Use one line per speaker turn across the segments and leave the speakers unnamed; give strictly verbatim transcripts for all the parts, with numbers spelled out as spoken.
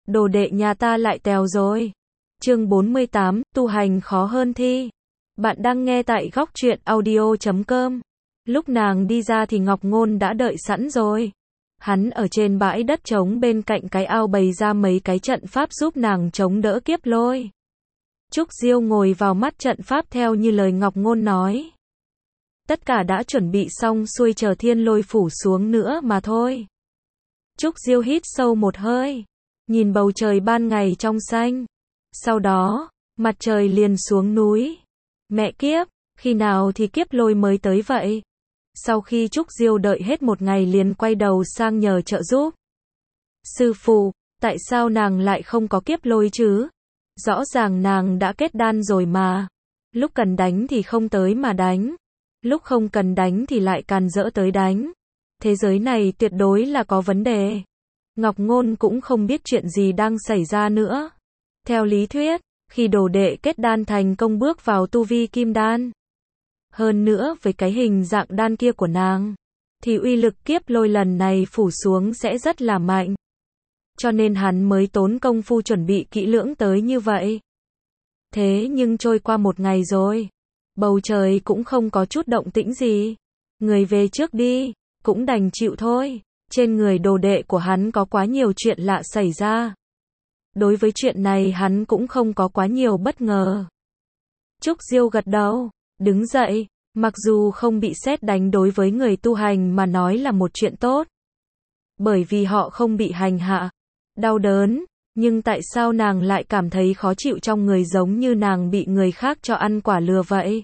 đồ đệ nhà ta lại tèo rồi. Chương bốn mươi tám, tu hành khó hơn thi. Bạn đang nghe tại góc truyện audio chấm com. Lúc nàng đi ra thì Ngọc Ngôn đã đợi sẵn rồi. Hắn ở trên bãi đất trống bên cạnh cái ao bày ra mấy cái trận pháp giúp nàng chống đỡ kiếp lôi. Trúc Diêu ngồi vào mắt trận pháp theo như lời Ngọc Ngôn nói. Tất cả đã chuẩn bị xong xuôi chờ thiên lôi phủ xuống nữa mà thôi. Trúc Diêu hít sâu một hơi, nhìn bầu trời ban ngày trong xanh. Sau đó, mặt trời liền xuống núi. Mẹ kiếp, khi nào thì kiếp lôi mới tới vậy? Sau khi Trúc Diêu đợi hết một ngày liền quay đầu sang nhờ trợ giúp. Sư phụ, tại sao nàng lại không có kiếp lôi chứ? Rõ ràng nàng đã kết đan rồi mà. Lúc cần đánh thì không tới mà đánh. Lúc không cần đánh thì lại càn rỡ tới đánh. Thế giới này tuyệt đối là có vấn đề. Ngọc Ngôn cũng không biết chuyện gì đang xảy ra nữa. Theo lý thuyết, khi đồ đệ kết đan thành công bước vào tu vi kim đan, hơn nữa với cái hình dạng đan kia của nàng, thì uy lực kiếp lôi lần này phủ xuống sẽ rất là mạnh. Cho nên hắn mới tốn công phu chuẩn bị kỹ lưỡng tới như vậy. Thế nhưng trôi qua một ngày rồi, bầu trời cũng không có chút động tĩnh gì. Người về trước đi, cũng đành chịu thôi. Trên người đồ đệ của hắn có quá nhiều chuyện lạ xảy ra. Đối với chuyện này hắn cũng không có quá nhiều bất ngờ. Trúc Diêu gật đầu, đứng dậy, mặc dù không bị sét đánh đối với người tu hành mà nói là một chuyện tốt. Bởi vì họ không bị hành hạ, đau đớn, nhưng tại sao nàng lại cảm thấy khó chịu trong người giống như nàng bị người khác cho ăn quả lừa vậy?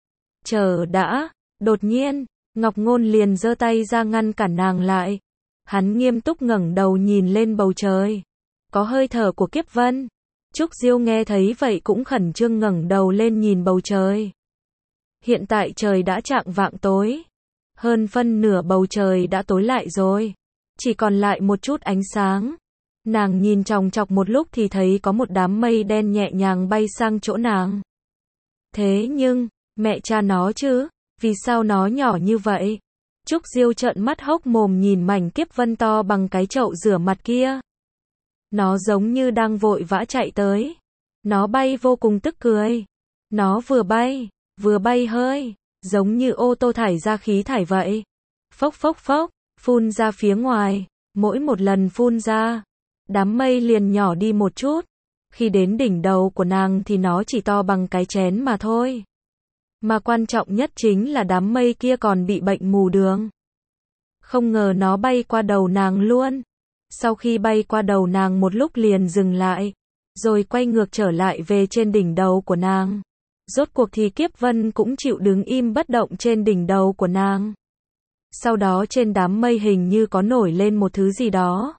Chờ đã, đột nhiên, Ngọc Ngôn liền giơ tay ra ngăn cản nàng lại. Hắn nghiêm túc ngẩng đầu nhìn lên bầu trời. Có hơi thở của kiếp vân. Trúc Diêu nghe thấy vậy cũng khẩn trương ngẩng đầu lên nhìn bầu trời. Hiện tại trời đã chạng vạng tối. Hơn phân nửa bầu trời đã tối lại rồi. Chỉ còn lại một chút ánh sáng. Nàng nhìn chòng chọc một lúc thì thấy có một đám mây đen nhẹ nhàng bay sang chỗ nàng. Thế nhưng, mẹ cha nó chứ, vì sao nó nhỏ như vậy? Trúc Diêu trợn mắt hốc mồm nhìn mảnh kiếp vân to bằng cái chậu rửa mặt kia. Nó giống như đang vội vã chạy tới. Nó bay vô cùng tức cười. Nó vừa bay, vừa bay hơi, giống như ô tô thải ra khí thải vậy. Phốc phốc phốc, phun ra phía ngoài. Mỗi một lần phun ra, đám mây liền nhỏ đi một chút. Khi đến đỉnh đầu của nàng thì nó chỉ to bằng cái chén mà thôi. Mà quan trọng nhất chính là đám mây kia còn bị bệnh mù đường. Không ngờ nó bay qua đầu nàng luôn. Sau khi bay qua đầu nàng một lúc liền dừng lại, rồi quay ngược trở lại về trên đỉnh đầu của nàng. Rốt cuộc thì kiếp vân cũng chịu đứng im bất động trên đỉnh đầu của nàng. Sau đó trên đám mây hình như có nổi lên một thứ gì đó.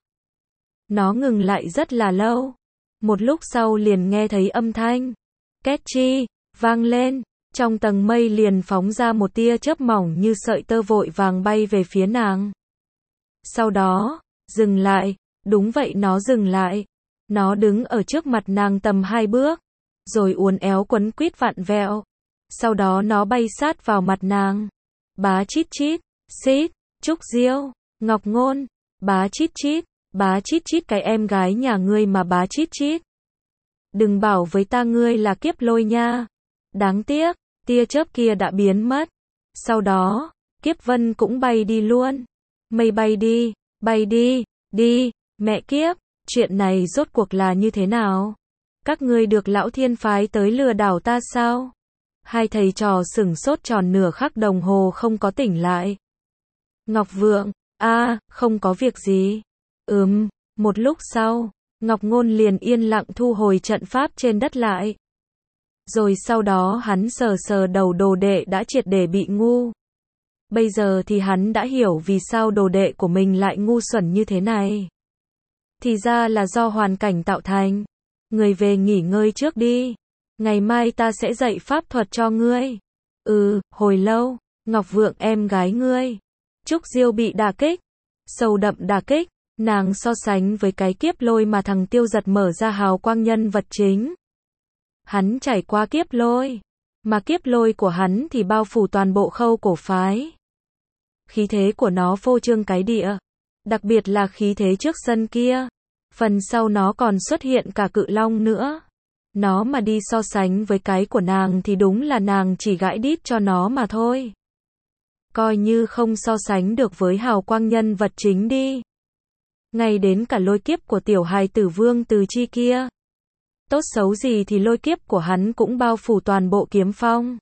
Nó ngừng lại rất là lâu. Một lúc sau liền nghe thấy âm thanh két chi vang lên. Trong tầng mây liền phóng ra một tia chớp mỏng như sợi tơ vội vàng bay về phía nàng. Sau đó, dừng lại, đúng vậy nó dừng lại. Nó đứng ở trước mặt nàng tầm hai bước, rồi uốn éo quấn quít vặn vẹo. Sau đó nó bay sát vào mặt nàng. Bá chít chít, xít, Trúc Diêu, Ngọc Ngôn, bá chít chít, bá chít chít cái em gái nhà ngươi mà bá chít chít. Đừng bảo với ta ngươi là kiếp lôi nha. Đáng tiếc, tia chớp kia đã biến mất. Sau đó, kiếp vân cũng bay đi luôn. Mây bay đi, bay đi, đi, mẹ kiếp, chuyện này rốt cuộc là như thế nào? Các ngươi được lão thiên phái tới lừa đảo ta sao? Hai thầy trò sửng sốt tròn nửa khắc đồng hồ không có tỉnh lại. Ngọc Vượng, a, à, không có việc gì. Ừm, một lúc sau, Ngọc Ngôn liền yên lặng thu hồi trận pháp trên đất lại. Rồi sau đó hắn sờ sờ đầu đồ đệ đã triệt để bị ngu. Bây giờ thì hắn đã hiểu vì sao đồ đệ của mình lại ngu xuẩn như thế này. Thì ra là do hoàn cảnh tạo thành. Người về nghỉ ngơi trước đi. Ngày mai ta sẽ dạy pháp thuật cho ngươi. Ừ, hồi lâu, Ngọc Vượng em gái ngươi. Trúc Diêu bị đả kích. Sâu đậm đả kích. Nàng so sánh với cái kiếp lôi mà thằng Tiêu Giật mở ra hào quang nhân vật chính. Hắn trải qua kiếp lôi, mà kiếp lôi của hắn thì bao phủ toàn bộ khâu cổ phái. Khí thế của nó phô trương cái địa, đặc biệt là khí thế trước sân kia. Phần sau nó còn xuất hiện cả cự long nữa. Nó mà đi so sánh với cái của nàng thì đúng là nàng chỉ gãi đít cho nó mà thôi. Coi như không so sánh được với hào quang nhân vật chính đi. Ngay đến cả lôi kiếp của tiểu hài tử Vương Từ Chi kia. Tốt xấu gì thì lôi kiếp của hắn cũng bao phủ toàn bộ kiếm phong.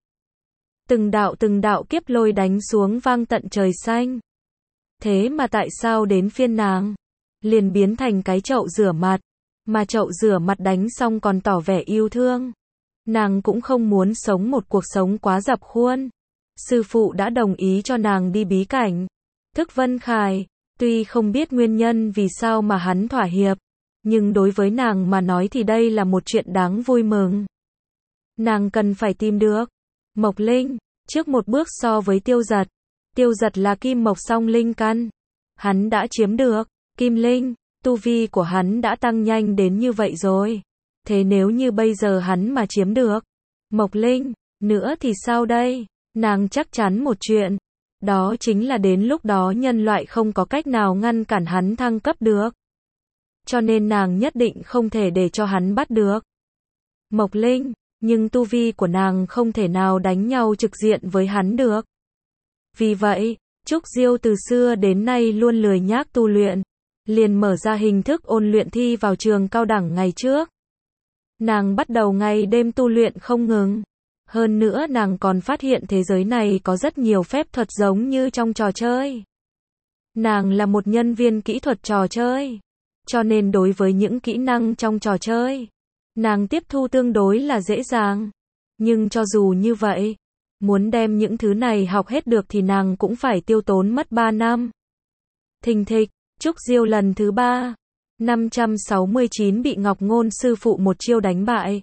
Từng đạo từng đạo kiếp lôi đánh xuống vang tận trời xanh. Thế mà tại sao đến phiên nàng liền biến thành cái chậu rửa mặt, mà chậu rửa mặt đánh xong còn tỏ vẻ yêu thương. Nàng cũng không muốn sống một cuộc sống quá dập khuôn. Sư phụ đã đồng ý cho nàng đi bí cảnh. Thức Vân Khải, tuy không biết nguyên nhân vì sao mà hắn thỏa hiệp, nhưng đối với nàng mà nói thì đây là một chuyện đáng vui mừng. Nàng cần phải tìm được Mộc Linh, trước một bước so với Tiêu Giật. Tiêu Giật là kim mộc song linh căn. Hắn đã chiếm được Kim Linh, tu vi của hắn đã tăng nhanh đến như vậy rồi. Thế nếu như bây giờ hắn mà chiếm được Mộc Linh nữa thì sao đây? Nàng chắc chắn một chuyện, đó chính là đến lúc đó nhân loại không có cách nào ngăn cản hắn thăng cấp được. Cho nên nàng nhất định không thể để cho hắn bắt được Mộc Linh, nhưng tu vi của nàng không thể nào đánh nhau trực diện với hắn được. Vì vậy, Trúc Diêu từ xưa đến nay luôn lười nhác tu luyện, liền mở ra hình thức ôn luyện thi vào trường cao đẳng ngày trước. Nàng bắt đầu ngày đêm tu luyện không ngừng. Hơn nữa nàng còn phát hiện thế giới này có rất nhiều phép thuật giống như trong trò chơi. Nàng là một nhân viên kỹ thuật trò chơi, cho nên đối với những kỹ năng trong trò chơi, nàng tiếp thu tương đối là dễ dàng. Nhưng cho dù như vậy, muốn đem những thứ này học hết được thì nàng cũng phải tiêu tốn mất ba năm. Thình thịch, Trúc Diêu lần thứ ba, năm trăm sáu mươi chín bị Ngọc Ngôn sư phụ một chiêu đánh bại.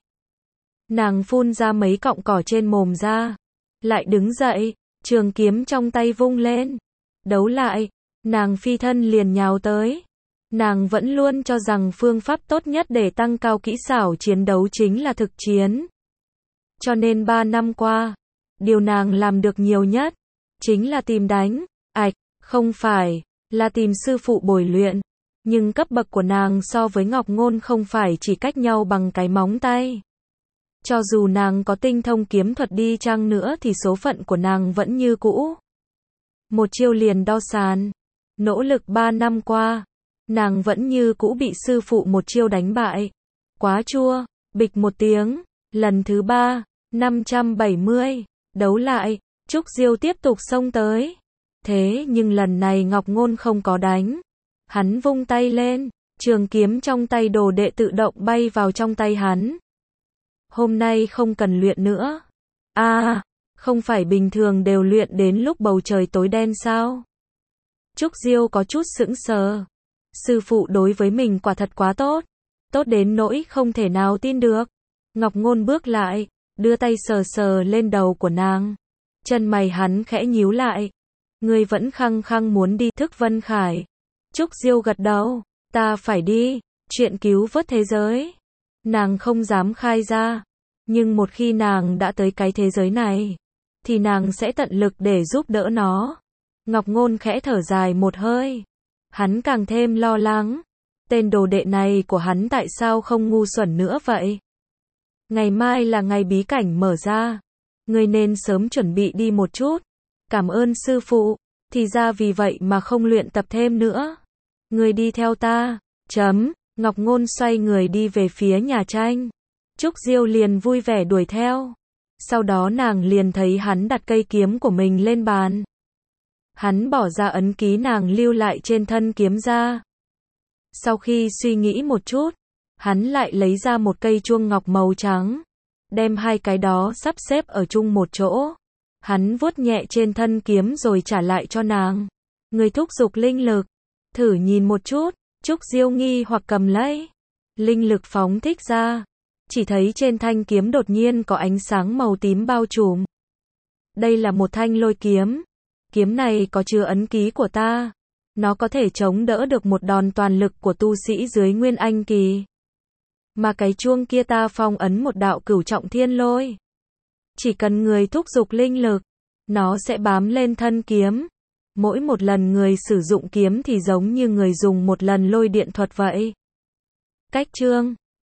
Nàng phun ra mấy cọng cỏ trên mồm ra, lại đứng dậy, trường kiếm trong tay vung lên. Đấu lại, nàng phi thân liền nhào tới. Nàng vẫn luôn cho rằng phương pháp tốt nhất để tăng cao kỹ xảo chiến đấu chính là thực chiến. Cho nên ba năm qua, điều nàng làm được nhiều nhất chính là tìm đánh. Ảch, không phải là tìm sư phụ bồi luyện, nhưng cấp bậc của nàng so với Ngọc Ngôn không phải chỉ cách nhau bằng cái móng tay. Cho dù nàng có tinh thông kiếm thuật đi chăng nữa thì số phận của nàng vẫn như cũ. Một chiêu liền đo sàn. Nỗ lực ba năm qua, nàng vẫn như cũ bị sư phụ một chiêu đánh bại. Quá chua, bịch một tiếng. Lần thứ ba, năm trăm bảy mươi, đấu lại, Trúc Diêu tiếp tục xông tới. Thế nhưng lần này Ngọc Ngôn không có đánh. Hắn vung tay lên, trường kiếm trong tay đồ đệ tự động bay vào trong tay hắn. Hôm nay không cần luyện nữa. À, không phải bình thường đều luyện đến lúc bầu trời tối đen sao? Trúc Diêu có chút sững sờ. Sư phụ đối với mình quả thật quá tốt. Tốt đến nỗi không thể nào tin được. Ngọc Ngôn bước lại, đưa tay sờ sờ lên đầu của nàng. Chân mày hắn khẽ nhíu lại. Ngươi vẫn khăng khăng muốn đi Thức Vân Khải. Trúc Diêu gật đầu. Ta phải đi. Chuyện cứu vớt thế giới. Nàng không dám khai ra. Nhưng một khi nàng đã tới cái thế giới này, thì nàng sẽ tận lực để giúp đỡ nó. Ngọc Ngôn khẽ thở dài một hơi. Hắn càng thêm lo lắng. Tên đồ đệ này của hắn tại sao không ngu xuẩn nữa vậy? Ngày mai là ngày bí cảnh mở ra. Ngươi nên sớm chuẩn bị đi một chút. Cảm ơn sư phụ. Thì ra vì vậy mà không luyện tập thêm nữa. Ngươi đi theo ta. Chấm. Ngọc Ngôn xoay người đi về phía nhà tranh. Trúc Diêu liền vui vẻ đuổi theo. Sau đó nàng liền thấy hắn đặt cây kiếm của mình lên bàn. Hắn bỏ ra ấn ký nàng lưu lại trên thân kiếm ra. Sau khi suy nghĩ một chút, hắn lại lấy ra một cây chuông ngọc màu trắng. Đem hai cái đó sắp xếp ở chung một chỗ. Hắn vuốt nhẹ trên thân kiếm rồi trả lại cho nàng. Người thúc giục linh lực. Thử nhìn một chút. Trúc Diêu nghi hoặc cầm lấy. Linh lực phóng thích ra. Chỉ thấy trên thanh kiếm đột nhiên có ánh sáng màu tím bao trùm. Đây là một thanh lôi kiếm. Kiếm này có chứa ấn ký của ta. Nó có thể chống đỡ được một đòn toàn lực của tu sĩ dưới Nguyên Anh kỳ. Mà cái chuông kia ta phong ấn một đạo cửu trọng thiên lôi. Chỉ cần người thúc giục linh lực, nó sẽ bám lên thân kiếm. Mỗi một lần người sử dụng kiếm thì giống như người dùng một lần lôi điện thuật vậy. cách chương